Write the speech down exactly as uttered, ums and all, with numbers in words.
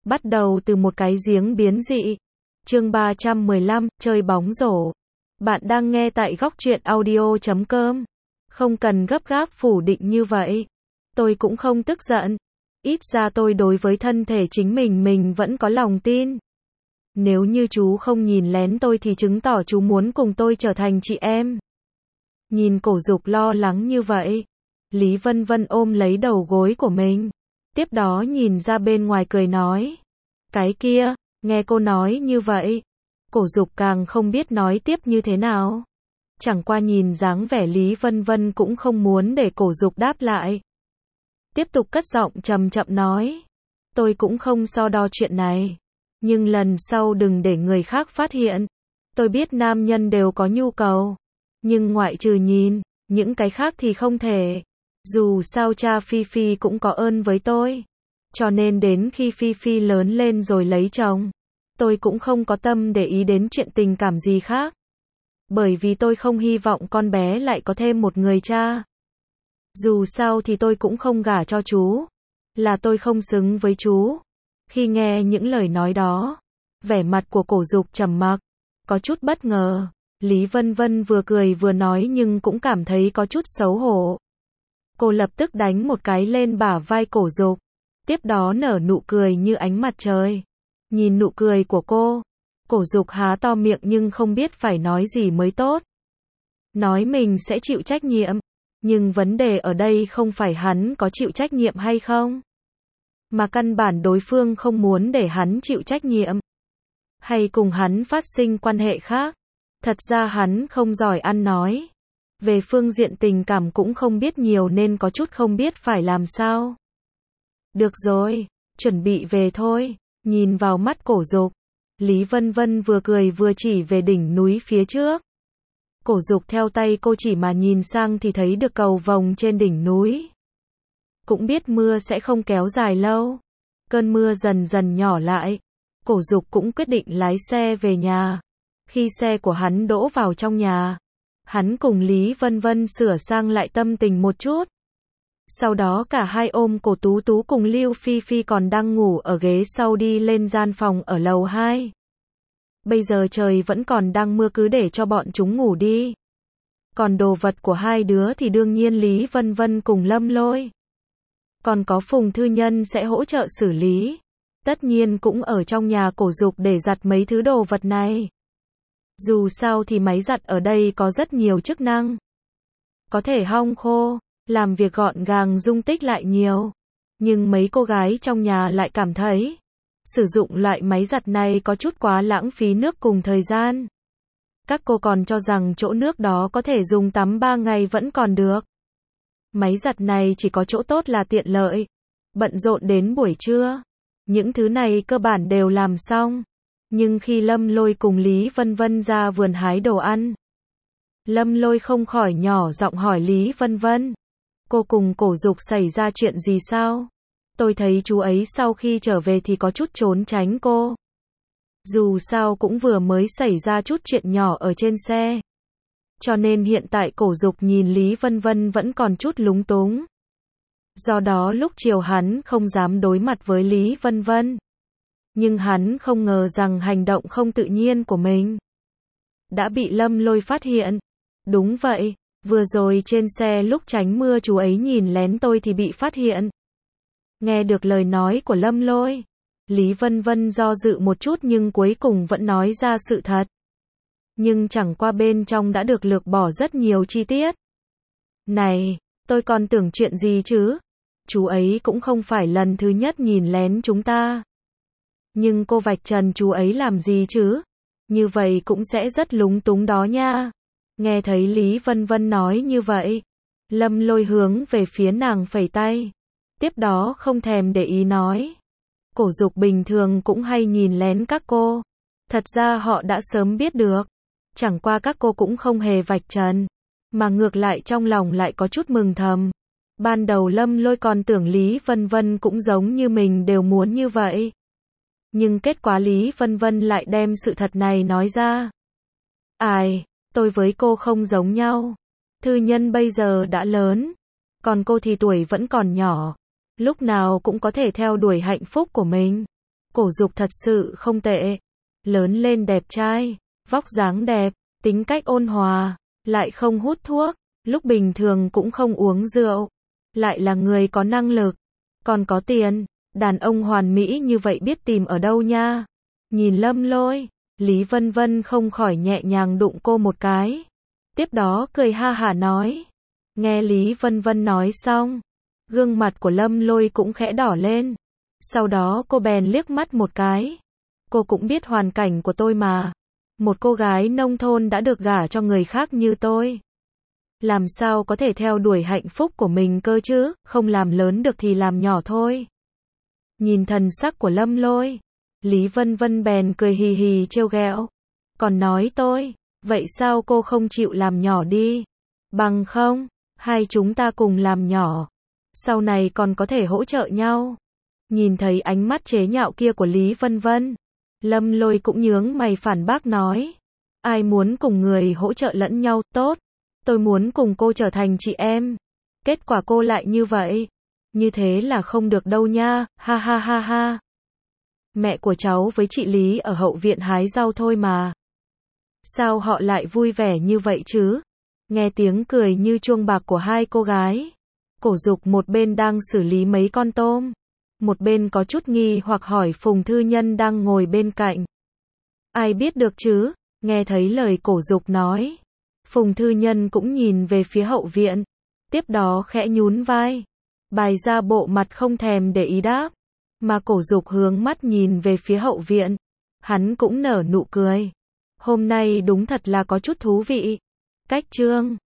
Bắt đầu từ một cái giếng biến dị. Chương ba trăm mười lăm, chơi bóng rổ. Bạn đang nghe tại góc truyện audio chấm com. Không cần gấp gáp phủ định như vậy. Tôi cũng không tức giận. Ít ra tôi đối với thân thể chính mình mình vẫn có lòng tin. Nếu như chú không nhìn lén tôi thì chứng tỏ chú muốn cùng tôi trở thành chị em. Nhìn Cổ Dục lo lắng như vậy, Lý Vân Vân ôm lấy đầu gối của mình. Tiếp đó nhìn ra bên ngoài cười nói. Cái kia, nghe cô nói như vậy. Cổ Dục càng không biết nói tiếp như thế nào. Chẳng qua nhìn dáng vẻ Lý Vân Vân cũng không muốn để Cổ Dục đáp lại. Tiếp tục cất giọng trầm chậm nói. Tôi cũng không so đo chuyện này. Nhưng lần sau đừng để người khác phát hiện. Tôi biết nam nhân đều có nhu cầu. Nhưng ngoại trừ nhìn, những cái khác thì không thể. Dù sao cha Phi Phi cũng có ơn với tôi. Cho nên đến khi Phi Phi lớn lên rồi lấy chồng, tôi cũng không có tâm để ý đến chuyện tình cảm gì khác. Bởi vì tôi không hy vọng con bé lại có thêm một người cha. Dù sao thì tôi cũng không gả cho chú. Là tôi không xứng với chú. Khi nghe những lời nói đó, vẻ mặt của Cổ Dục trầm mặc, có chút bất ngờ. Lý Vân Vân vừa cười vừa nói nhưng cũng cảm thấy có chút xấu hổ. Cô lập tức đánh một cái lên bả vai Cổ Dục, tiếp đó nở nụ cười như ánh mặt trời. Nhìn nụ cười của cô, Cổ Dục há to miệng nhưng không biết phải nói gì mới tốt. Nói mình sẽ chịu trách nhiệm, nhưng vấn đề ở đây không phải hắn có chịu trách nhiệm hay không, mà căn bản đối phương không muốn để hắn chịu trách nhiệm, hay cùng hắn phát sinh quan hệ khác. Thật ra hắn không giỏi ăn nói. Về phương diện tình cảm cũng không biết nhiều nên có chút không biết phải làm sao. Được rồi, chuẩn bị về thôi. Nhìn vào mắt Cổ Dục, Lý Vân Vân vừa cười vừa chỉ về đỉnh núi phía trước. Cổ Dục theo tay cô chỉ mà nhìn sang thì thấy được cầu vồng trên đỉnh núi. Cũng biết mưa sẽ không kéo dài lâu. Cơn mưa dần dần nhỏ lại. Cổ Dục cũng quyết định lái xe về nhà. Khi xe của hắn đỗ vào trong nhà, hắn cùng Lý Vân Vân sửa sang lại tâm tình một chút. Sau đó cả hai ôm Cổ Tú Tú cùng Lưu Phi Phi còn đang ngủ ở ghế sau đi lên gian phòng ở lầu hai. Bây giờ trời vẫn còn đang mưa, cứ để cho bọn chúng ngủ đi. Còn đồ vật của hai đứa thì đương nhiên Lý Vân Vân cùng Lâm Lôi. Còn có Phùng Thư Nhân sẽ hỗ trợ xử lý. Tất nhiên cũng ở trong nhà Cổ Dục để giặt mấy thứ đồ vật này. Dù sao thì máy giặt ở đây có rất nhiều chức năng. Có thể hong khô, làm việc gọn gàng, dung tích lại nhiều. Nhưng mấy cô gái trong nhà lại cảm thấy sử dụng loại máy giặt này có chút quá lãng phí nước cùng thời gian. Các cô còn cho rằng chỗ nước đó có thể dùng tắm ba ngày vẫn còn được. Máy giặt này chỉ có chỗ tốt là tiện lợi. Bận rộn đến buổi trưa, những thứ này cơ bản đều làm xong. Nhưng khi Lâm Lôi cùng Lý Vân Vân ra vườn hái đồ ăn, Lâm Lôi không khỏi nhỏ giọng hỏi Lý Vân Vân. Cô cùng Cổ Dục xảy ra chuyện gì sao? Tôi thấy chú ấy sau khi trở về thì có chút trốn tránh cô. Dù sao cũng vừa mới xảy ra chút chuyện nhỏ ở trên xe. Cho nên hiện tại Cổ Dục nhìn Lý Vân Vân vẫn còn chút lúng túng. Do đó lúc chiều hắn không dám đối mặt với Lý Vân Vân. Nhưng hắn không ngờ rằng hành động không tự nhiên của mình đã bị Lâm Lôi phát hiện. Đúng vậy, vừa rồi trên xe lúc tránh mưa chú ấy nhìn lén tôi thì bị phát hiện. Nghe được lời nói của Lâm Lôi, Lý Vân Vân do dự một chút nhưng cuối cùng vẫn nói ra sự thật. Nhưng chẳng qua bên trong đã được lược bỏ rất nhiều chi tiết. Này, tôi còn tưởng chuyện gì chứ? Chú ấy cũng không phải lần thứ nhất nhìn lén chúng ta. Nhưng cô vạch trần chú ấy làm gì chứ? Như vậy cũng sẽ rất lúng túng đó nha. Nghe thấy Lý Vân Vân nói như vậy, Lâm Lôi hướng về phía nàng phẩy tay. Tiếp đó không thèm để ý nói. Cổ Dục bình thường cũng hay nhìn lén các cô. Thật ra họ đã sớm biết được. Chẳng qua các cô cũng không hề vạch trần. Mà ngược lại trong lòng lại có chút mừng thầm. Ban đầu Lâm Lôi còn tưởng Lý Vân Vân cũng giống như mình đều muốn như vậy. Nhưng kết quả Lý Vân Vân lại đem sự thật này nói ra. Ai, tôi với cô không giống nhau. Thư Nhân bây giờ đã lớn. Còn cô thì tuổi vẫn còn nhỏ. Lúc nào cũng có thể theo đuổi hạnh phúc của mình. Cổ Dục thật sự không tệ. Lớn lên đẹp trai, vóc dáng đẹp, tính cách ôn hòa, lại không hút thuốc, lúc bình thường cũng không uống rượu, lại là người có năng lực, còn có tiền, đàn ông hoàn mỹ như vậy biết tìm ở đâu nha. Nhìn Lâm Lôi, Lý Vân Vân không khỏi nhẹ nhàng đụng cô một cái. Tiếp đó cười ha hả nói. Nghe Lý Vân Vân nói xong, gương mặt của Lâm Lôi cũng khẽ đỏ lên. Sau đó cô bèn liếc mắt một cái. Cô cũng biết hoàn cảnh của tôi mà. Một cô gái nông thôn đã được gả cho người khác như tôi. Làm sao có thể theo đuổi hạnh phúc của mình cơ chứ, không làm lớn được thì làm nhỏ thôi. Nhìn thần sắc của Lâm Lôi, Lý Vân Vân bèn cười hì hì trêu ghẹo. Còn nói tôi, vậy sao cô không chịu làm nhỏ đi? Bằng không, hai chúng ta cùng làm nhỏ. Sau này còn có thể hỗ trợ nhau. Nhìn thấy ánh mắt chế nhạo kia của Lý Vân Vân, Lâm Lôi cũng nhướng mày phản bác nói. Ai muốn cùng người hỗ trợ lẫn nhau, tốt. Tôi muốn cùng cô trở thành chị em. Kết quả cô lại như vậy. Như thế là không được đâu nha, ha ha ha ha. Mẹ của cháu với chị Lý ở hậu viện hái rau thôi mà. Sao họ lại vui vẻ như vậy chứ? Nghe tiếng cười như chuông bạc của hai cô gái. Cổ Dục một bên đang xử lý mấy con tôm, một bên có chút nghi hoặc hỏi Phùng Thư Nhân đang ngồi bên cạnh. Ai biết được chứ? Nghe thấy lời Cổ Dục nói, Phùng Thư Nhân cũng nhìn về phía hậu viện, tiếp đó khẽ nhún vai, bày ra bộ mặt không thèm để ý đáp. Mà Cổ Dục hướng mắt nhìn về phía hậu viện, hắn cũng nở nụ cười. Hôm nay đúng thật là có chút thú vị. Cách chương